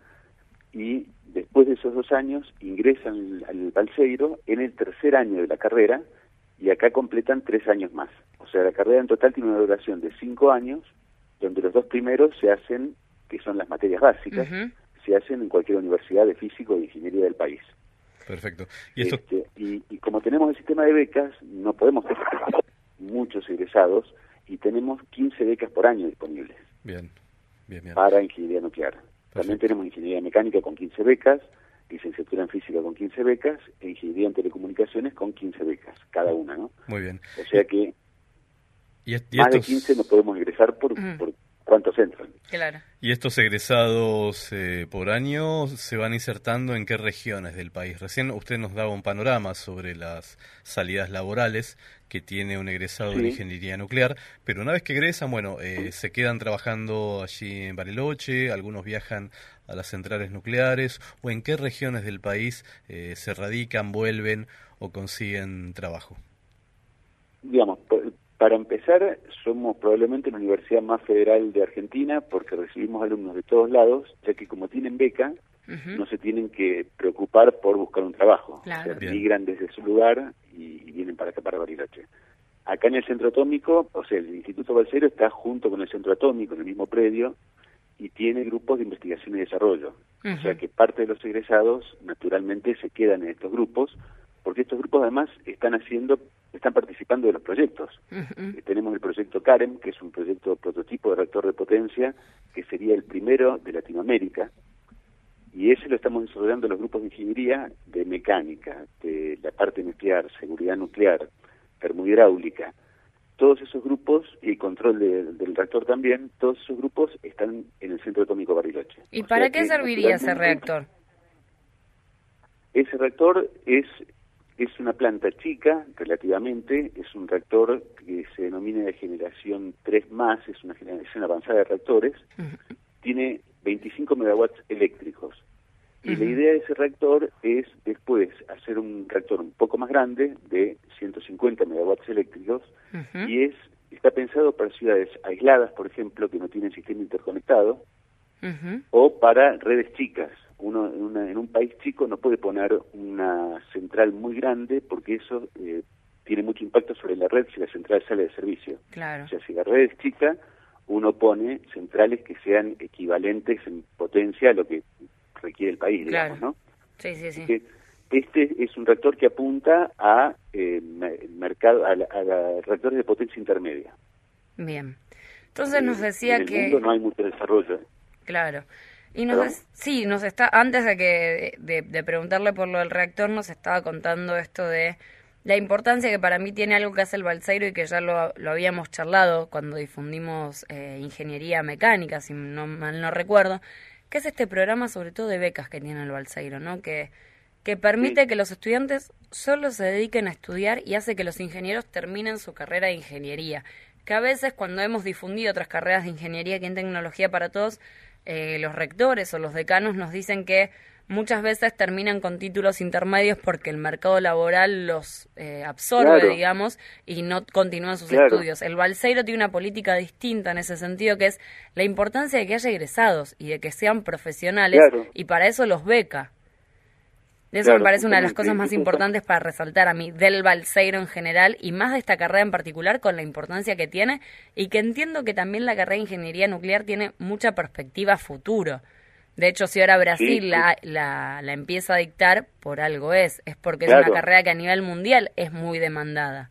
y después de esos dos años ingresan al Balseiro en el tercer año de la carrera, y acá completan tres años más. O sea, la carrera en total tiene una duración de cinco años, donde los dos primeros se hacen, que son las materias básicas, uh-huh. se hacen en cualquier universidad de física o de ingeniería del país. Perfecto. ¿Y, esto? Este, y, y como tenemos el sistema de becas, no podemos tener muchos egresados, y tenemos quince becas por año disponibles. Bien, bien, bien. Para ingeniería nuclear. Perfecto. También tenemos ingeniería mecánica con quince becas, licenciatura en física con quince becas, e ingeniería en telecomunicaciones con quince becas, cada una, ¿no? Muy bien. O sea que ¿Y, y más estos... de quince no podemos ingresar por, mm. por cuántos entran. Claro. ¿Y estos egresados eh, por año se van insertando en qué regiones del país? Recién usted nos daba un panorama sobre las salidas laborales que tiene un egresado sí. de ingeniería nuclear, pero una vez que egresan, bueno, eh, se quedan trabajando allí en Bariloche, algunos viajan a las centrales nucleares, o en qué regiones del país eh, se radican, vuelven o consiguen trabajo. Digamos, para empezar, somos probablemente la universidad más federal de Argentina, porque recibimos alumnos de todos lados, ya que como tienen beca, uh-huh. no se tienen que preocupar por buscar un trabajo. Claro. O sea, migran desde su lugar y, y vienen para acá, para Bariloche. Acá en el centro atómico, o sea, el Instituto Balseiro está junto con el centro atómico, en el mismo predio, y tiene grupos de investigación y desarrollo. Uh-huh. O sea que parte de los egresados, naturalmente, se quedan en estos grupos, porque estos grupos además están haciendo, están participando de los proyectos. Uh-huh. Eh, tenemos el proyecto CAREM, que es un proyecto prototipo de reactor de potencia, que sería el primero de Latinoamérica, y ese lo estamos desarrollando en los grupos de ingeniería, de mecánica, de la parte nuclear, seguridad nuclear, termohidráulica. Todos esos grupos, y control de, del reactor también, todos esos grupos están en el Centro Atómico Bariloche. ¿Y o para qué serviría ese reactor? Ese reactor es... Es una planta chica, relativamente, es un reactor que se denomina de generación tres más, es una generación avanzada de reactores, uh-huh. tiene veinticinco megawatts eléctricos. Y uh-huh. la idea de ese reactor es después hacer un reactor un poco más grande, de ciento cincuenta megawatts eléctricos, uh-huh. y es está pensado para ciudades aisladas, por ejemplo, que no tienen sistema interconectado, uh-huh. o para redes chicas. Uno en, una, en un país chico no puede poner una central muy grande porque eso eh, tiene mucho impacto sobre la red si la central sale de servicio. Claro. O sea, si la red es chica, uno pone centrales que sean equivalentes en potencia a lo que requiere el país, claro. digamos, ¿no? Sí, sí, sí. Así que este es un reactor que apunta a eh, mercado, a, la, a la reactores de potencia intermedia. Bien. Entonces nos decía en el que... mundo no hay mucho desarrollo. Claro. Y nos es, sí, nos está antes de que de, de preguntarle por lo del reactor, nos estaba contando esto de la importancia que para mí tiene algo que hace el Balseiro y que ya lo, lo habíamos charlado cuando difundimos eh, ingeniería mecánica, si no mal no recuerdo, que es este programa sobre todo de becas que tiene el Balseiro, ¿no? Que que permite sí. que los estudiantes solo se dediquen a estudiar y hace que los ingenieros terminen su carrera de ingeniería. Que a veces cuando hemos difundido otras carreras de ingeniería que en tecnología para todos, Eh, los rectores o los decanos nos dicen que muchas veces terminan con títulos intermedios porque el mercado laboral los eh, absorbe, claro. digamos, y no continúan sus claro. estudios. El Balseiro tiene una política distinta en ese sentido, que es la importancia de que haya egresados y de que sean profesionales, claro. y para eso los beca. Eso claro, me parece una de las cosas más importantes para resaltar a mí del Balseiro en general y más de esta carrera en particular con la importancia que tiene y que entiendo que también la carrera de ingeniería nuclear tiene mucha perspectiva a futuro. De hecho, si ahora Brasil sí, la, sí. La, la empieza a dictar, por algo es. Es porque claro. es una carrera que a nivel mundial es muy demandada.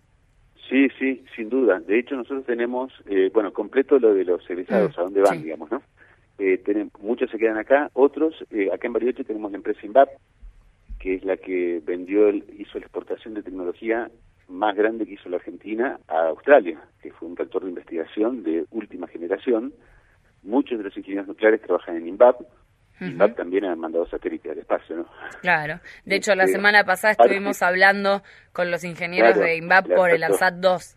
Sí, sí, sin duda. De hecho, nosotros tenemos, eh, bueno, completo lo de los egresados, mm, a dónde van, sí. digamos, ¿no? Eh, tenemos, muchos se quedan acá, otros, eh, acá en Bariloche tenemos la empresa INVAP, que es la que vendió, el, hizo la exportación de tecnología más grande que hizo la Argentina a Australia, que fue un reactor de investigación de última generación. Muchos de los ingenieros nucleares trabajan en INVAP. Uh-huh. INVAP también ha mandado satélites al espacio, ¿no? Claro. De hecho, la semana pasada estuvimos Parte... hablando con los ingenieros claro, de INVAP por el ARSAT dos.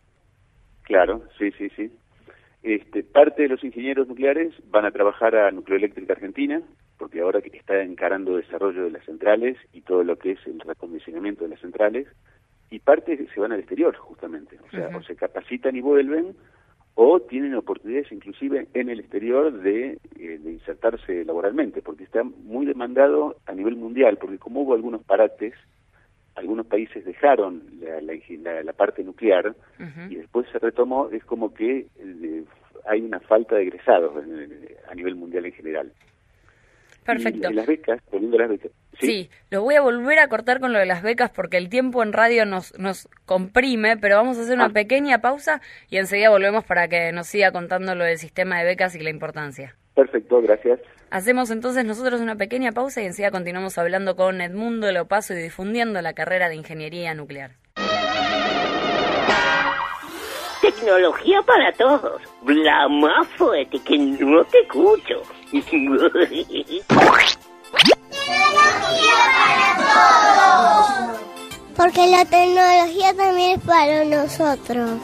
Claro, sí, sí, sí. Este, parte de los ingenieros nucleares van a trabajar a Nucleoeléctrica Argentina, porque ahora que está encarando desarrollo de las centrales y todo lo que es el recondicionamiento de las centrales, y parte se van al exterior, justamente. O sea, uh-huh. o se capacitan y vuelven, o tienen oportunidades inclusive en el exterior de, eh, de insertarse laboralmente, porque está muy demandado a nivel mundial, porque como hubo algunos parates, algunos países dejaron la, la, la, la parte nuclear uh-huh. y después se retomó, es como que eh, hay una falta de egresados eh, a nivel mundial en general. Perfecto. Y las becas, poniendo las becas. ¿Sí? Sí, lo voy a volver a cortar con lo de las becas porque el tiempo en radio nos nos comprime, pero vamos a hacer una ah. pequeña pausa y enseguida volvemos para que nos siga contando lo del sistema de becas y la importancia. Perfecto, gracias. Hacemos entonces nosotros una pequeña pausa y enseguida continuamos hablando con Edmundo Lopazo y difundiendo la carrera de Ingeniería Nuclear. Tecnología para todos. La más fuerte que no te escucho. Tecnología para todos. Porque la tecnología también es para nosotros.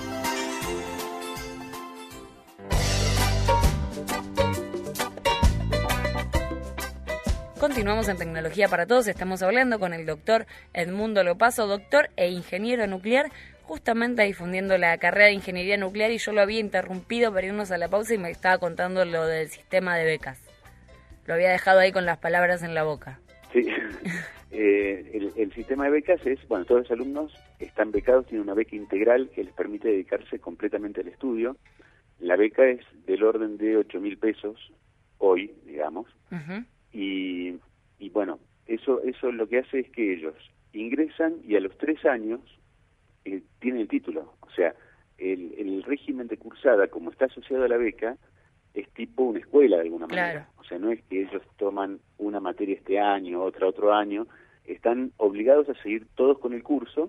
Continuamos en Tecnología para Todos, estamos hablando con el doctor Edmundo Lopazo, doctor e ingeniero nuclear, justamente difundiendo la carrera de Ingeniería Nuclear, y yo lo había interrumpido para irnos a la pausa y me estaba contando lo del sistema de becas. Lo había dejado ahí con las palabras en la boca. Sí, eh, el, el sistema de becas es, bueno, todos los alumnos están becados, tienen una beca integral que les permite dedicarse completamente al estudio. La beca es del orden de ocho mil pesos hoy, digamos. Uh-huh. Y, y bueno, eso eso lo que hace es que ellos ingresan y a los tres años eh, tienen el título. O sea, el, el régimen de cursada, como está asociado a la beca, es tipo una escuela de alguna manera. Claro. O sea, no es que ellos toman una materia este año, otra otro año, están obligados a seguir todos con el curso,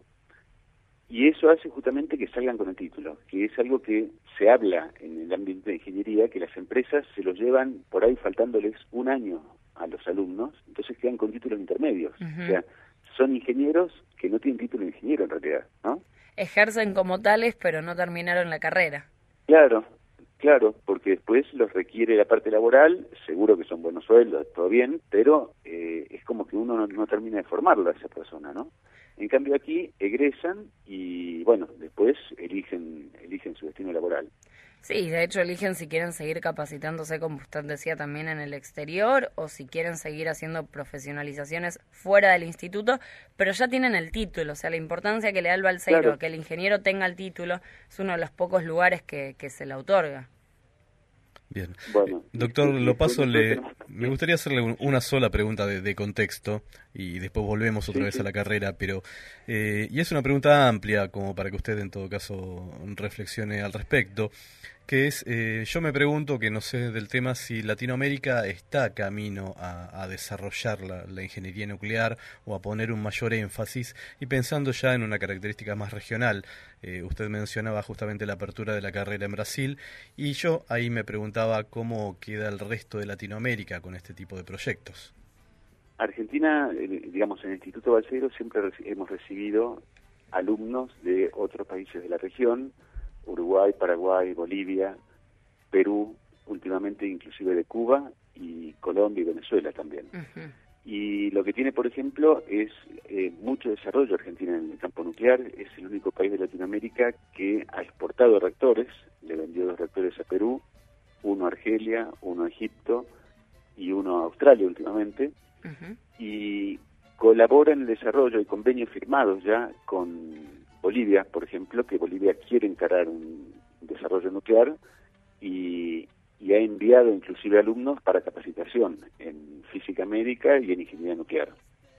y eso hace justamente que salgan con el título, que es algo que se habla en el ámbito de ingeniería, que las empresas se lo llevan por ahí faltándoles un año a los alumnos, entonces quedan con títulos intermedios. Uh-huh. O sea, son ingenieros que no tienen título de ingeniero en realidad, ¿no? Ejercen como tales, pero no terminaron la carrera. Claro, claro, porque después los requiere la parte laboral, seguro que son buenos sueldos, todo bien, pero eh, es como que uno no, no termina de formarlo a esa persona, ¿no? En cambio aquí egresan y, bueno, después eligen eligen su destino laboral. Sí, de hecho eligen si quieren seguir capacitándose, como usted decía, también en el exterior, o si quieren seguir haciendo profesionalizaciones fuera del instituto, pero ya tienen el título. O sea, la importancia que le da el Balseiro, claro, que el ingeniero tenga el título, es uno de los pocos lugares que, que se le otorga. Bien. Bueno, eh, doctor Lopazo, le, me gustaría hacerle un, una sola pregunta de, de contexto y después volvemos otra sí, vez sí. a la carrera, pero eh, y es una pregunta amplia como para que usted en todo caso reflexione al respecto, que es, eh, yo me pregunto, que no sé del tema, si Latinoamérica está camino a, a desarrollar la, la ingeniería nuclear o a poner un mayor énfasis, y pensando ya en una característica más regional. Eh, usted mencionaba justamente la apertura de la carrera en Brasil, y yo ahí me preguntaba cómo queda el resto de Latinoamérica con este tipo de proyectos. Argentina, digamos, en el Instituto Balseiro siempre hemos recibido alumnos de otros países de la región, Uruguay, Paraguay, Bolivia, Perú, últimamente inclusive de Cuba, y Colombia y Venezuela también. Uh-huh. Y lo que tiene, por ejemplo, es eh, mucho desarrollo Argentina en el campo nuclear. Es el único país de Latinoamérica que ha exportado reactores, le vendió dos reactores a Perú, uno a Argelia, uno a Egipto y uno a Australia últimamente. Uh-huh. Y colabora en el desarrollo, hay convenios firmados ya con Bolivia, por ejemplo, que Bolivia quiere encarar un desarrollo nuclear y, y ha enviado inclusive alumnos para capacitación en física médica y en ingeniería nuclear.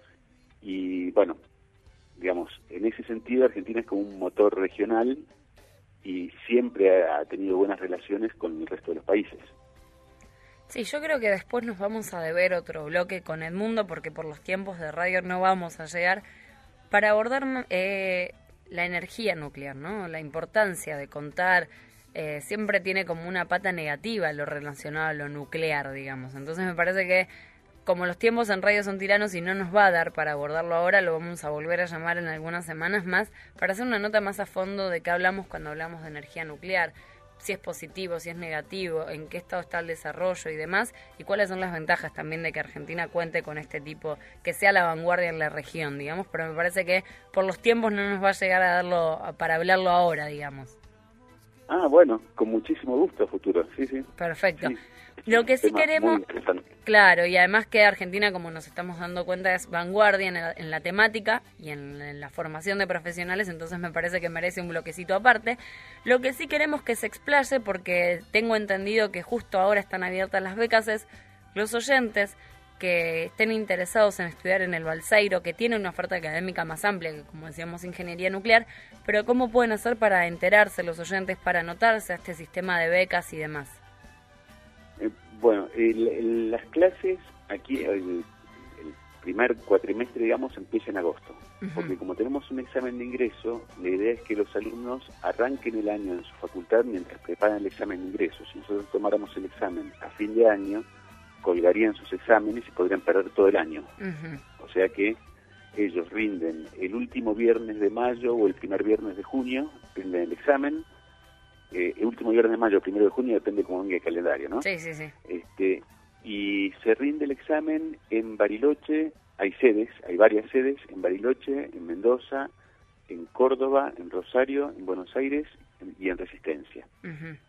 Y bueno, digamos, en ese sentido Argentina es como un motor regional y siempre ha, ha tenido buenas relaciones con el resto de los países. Sí, yo creo que después nos vamos a deber otro bloque con Edmundo, porque por los tiempos de radio no vamos a llegar, para abordar eh, la energía nuclear, ¿no? La importancia de contar, eh, siempre tiene como una pata negativa lo relacionado a lo nuclear, digamos. Entonces me parece que como los tiempos en radio son tiranos y no nos va a dar para abordarlo ahora, lo vamos a volver a llamar en algunas semanas más para hacer una nota más a fondo de qué hablamos cuando hablamos de energía nuclear. si es positivo, si es negativo, en qué estado está el desarrollo y demás, y cuáles son las ventajas también de que Argentina cuente con este tipo, que sea la vanguardia en la región, digamos, pero me parece que por los tiempos no nos va a llegar a darlo para hablarlo ahora, digamos. Ah, bueno, con muchísimo gusto a futuro, sí, sí. Perfecto. Sí. Lo que sí Tema queremos, muy interesante. claro, y además que Argentina, como nos estamos dando cuenta, es vanguardia en la, en la temática y en, en la formación de profesionales, entonces me parece que merece un bloquecito aparte. Lo que sí queremos que se explaye, porque tengo entendido que justo ahora están abiertas las becas, es los oyentes que estén interesados en estudiar en el Balseiro, que tiene una oferta académica más amplia que, como decíamos, ingeniería nuclear, pero ¿cómo pueden hacer para enterarse los oyentes, para anotarse a este sistema de becas y demás? Eh, bueno, el, el, las clases aquí, el, el primer cuatrimestre, digamos, empieza en agosto, uh-huh. porque como tenemos un examen de ingreso, la idea es que los alumnos arranquen el año en su facultad mientras preparan el examen de ingreso. Si nosotros tomáramos el examen a fin de año, colgarían sus exámenes y podrían perder todo el año. Uh-huh. O sea que ellos rinden el último viernes de mayo o el primer viernes de junio, rinden el examen. Eh, el último viernes de mayo o primero de junio, depende cómo venga el calendario, ¿no? Sí, sí, sí. Este, y se rinde el examen en Bariloche, hay sedes, hay varias sedes, en Bariloche, en Mendoza, en Córdoba, en Rosario, en Buenos Aires y en Resistencia. Uh-huh.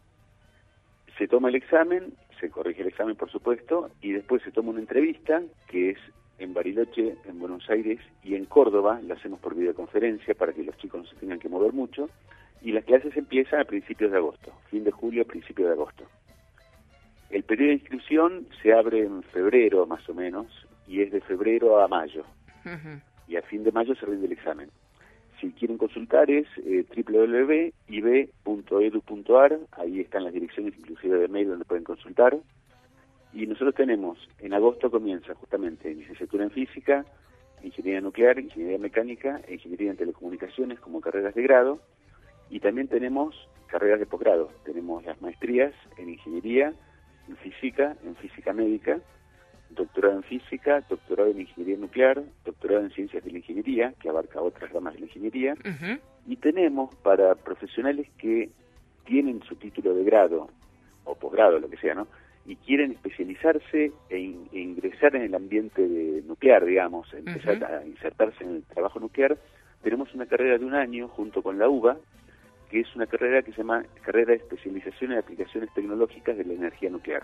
Se toma el examen, se corrige el examen, por supuesto, y después se toma una entrevista, que es en Bariloche, en Buenos Aires y en Córdoba. La hacemos por videoconferencia para que los chicos no se tengan que mover mucho. Y las clases empiezan a principios de agosto, fin de julio, principio de agosto. El periodo de inscripción se abre en febrero, más o menos, y es de febrero a mayo. Uh-huh. Y a fin de mayo se rinde el examen. Si quieren consultar es eh, doble u doble u doble u punto i b punto e d u punto a r, ahí están las direcciones inclusive de mail donde pueden consultar. Y nosotros tenemos, en agosto comienza justamente licenciatura en física, ingeniería nuclear, ingeniería mecánica e ingeniería en telecomunicaciones como carreras de grado. Y también tenemos carreras de posgrado, tenemos las maestrías en ingeniería, en física, en física médica, doctorado en física, doctorado en ingeniería nuclear, doctorado en ciencias de la ingeniería, que abarca otras ramas de la ingeniería, uh-huh. y tenemos para profesionales que tienen su título de grado, o posgrado, lo que sea, ¿no?, y quieren especializarse e, in, e ingresar en el ambiente de nuclear, digamos, empezar uh-huh. a insertarse en el trabajo nuclear, tenemos una carrera de un año junto con la U B A, que es una carrera que se llama Carrera de Especialización en Aplicaciones Tecnológicas de la Energía Nuclear.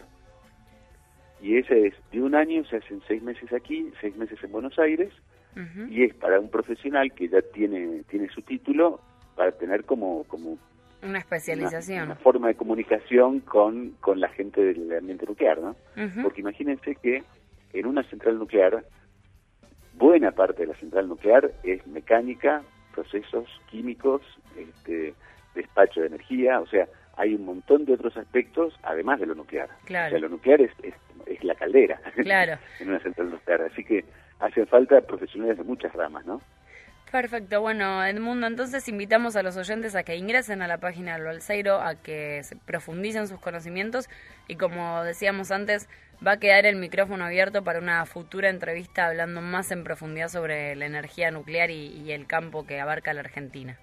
Y esa es de un año, se hacen seis meses aquí, seis meses en Buenos Aires, uh-huh. y es para un profesional que ya tiene tiene su título, para tener como como una especialización. Una, una forma de comunicación con, con la gente del ambiente nuclear, ¿no? Uh-huh. Porque imagínense que en una central nuclear, buena parte de la central nuclear es mecánica, procesos químicos, este, despacho de energía, o sea, hay un montón de otros aspectos además de lo nuclear. Claro. O sea, lo nuclear es, es, es la caldera claro. en una central nuclear, así que hacen falta profesionales de muchas ramas, ¿no? Perfecto, bueno, Edmundo, entonces invitamos a los oyentes a que ingresen a la página del Balseiro, a que se profundicen sus conocimientos y, como decíamos antes, va a quedar el micrófono abierto para una futura entrevista hablando más en profundidad sobre la energía nuclear y, y el campo que abarca la Argentina.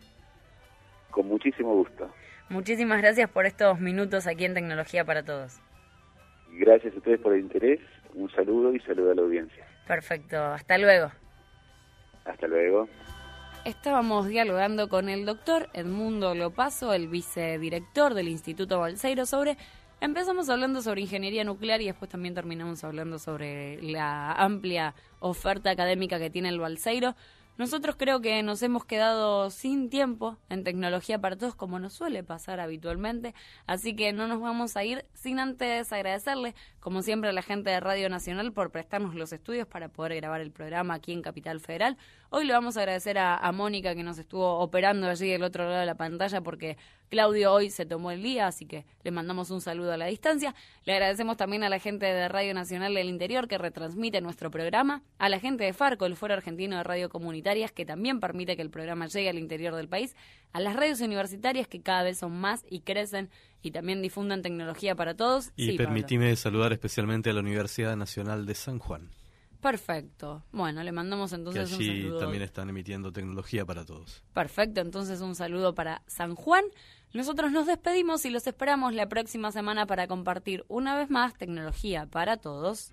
Con muchísimo gusto. Muchísimas gracias por estos minutos aquí en Tecnología para Todos. Gracias a ustedes por el interés, un saludo y saludo a la audiencia. Perfecto, hasta luego. Hasta luego. Estábamos dialogando con el doctor Edmundo Lopazo, el vicedirector del Instituto Balseiro, sobre... Empezamos hablando sobre ingeniería nuclear y después también terminamos hablando sobre la amplia oferta académica que tiene el Balseiro. Nosotros creo que nos hemos quedado sin tiempo en Tecnología para Todos, como nos suele pasar habitualmente, así que no nos vamos a ir sin antes agradecerle, como siempre, a la gente de Radio Nacional por prestarnos los estudios para poder grabar el programa aquí en Capital Federal. Hoy le vamos a agradecer a, a Mónica, que nos estuvo operando allí del otro lado de la pantalla, porque Claudio hoy se tomó el día, así que le mandamos un saludo a la distancia. Le agradecemos también a la gente de Radio Nacional del Interior, que retransmite nuestro programa, a la gente de Farco, el Foro Argentino de Radio Comunitarias, que también permite que el programa llegue al interior del país, a las radios universitarias, que cada vez son más y crecen y también difundan Tecnología para Todos. Y sí, permitime saludar especialmente a la Universidad Nacional de San Juan. Perfecto. Bueno, le mandamos entonces que un allí saludo. también están emitiendo Tecnología para Todos. Perfecto, entonces un saludo para San Juan. Nosotros nos despedimos y los esperamos la próxima semana para compartir una vez más Tecnología para Todos.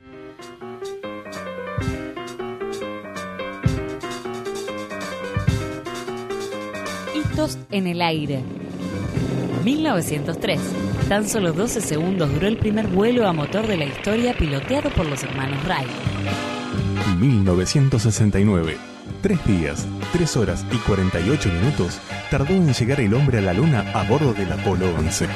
Hitos en el aire. mil novecientos tres. Tan solo doce segundos duró el primer vuelo a motor de la historia piloteado por los hermanos Wright. mil novecientos sesenta y nueve. Tres días, tres horas y cuarenta y ocho minutos tardó en llegar el hombre a la luna a bordo del Apolo once.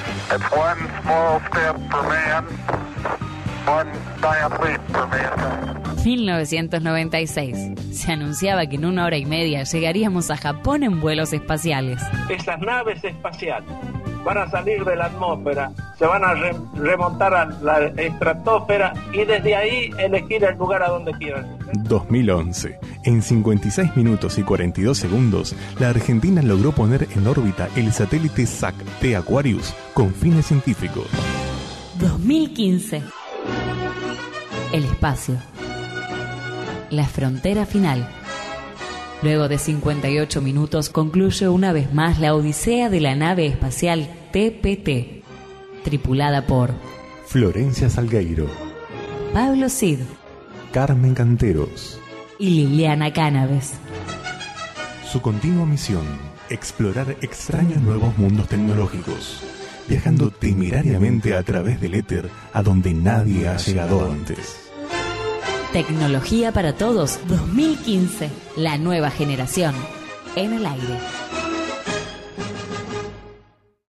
mil novecientos noventa y seis. Se anunciaba que en una hora y media llegaríamos a Japón en vuelos espaciales. Esas naves espaciales van a salir de la atmósfera, se van a re- remontar a la estratosfera y desde ahí elegir el lugar a donde quieran. dos mil once. En cincuenta y seis minutos y cuarenta y dos segundos, la Argentina logró poner en órbita el satélite S A C T Aquarius con fines científicos. dos mil quince. El espacio. La frontera final. Luego de cincuenta y ocho minutos concluye una vez más la odisea de la nave espacial T P T, tripulada por Florencia Salgueiro, Pablo Cid, Carmen Canteros y Liliana Cánaves. Su continua misión, explorar extraños nuevos mundos tecnológicos, viajando temerariamente a través del éter a donde nadie ha llegado antes. Tecnología para Todos dos mil quince, la nueva generación en el aire.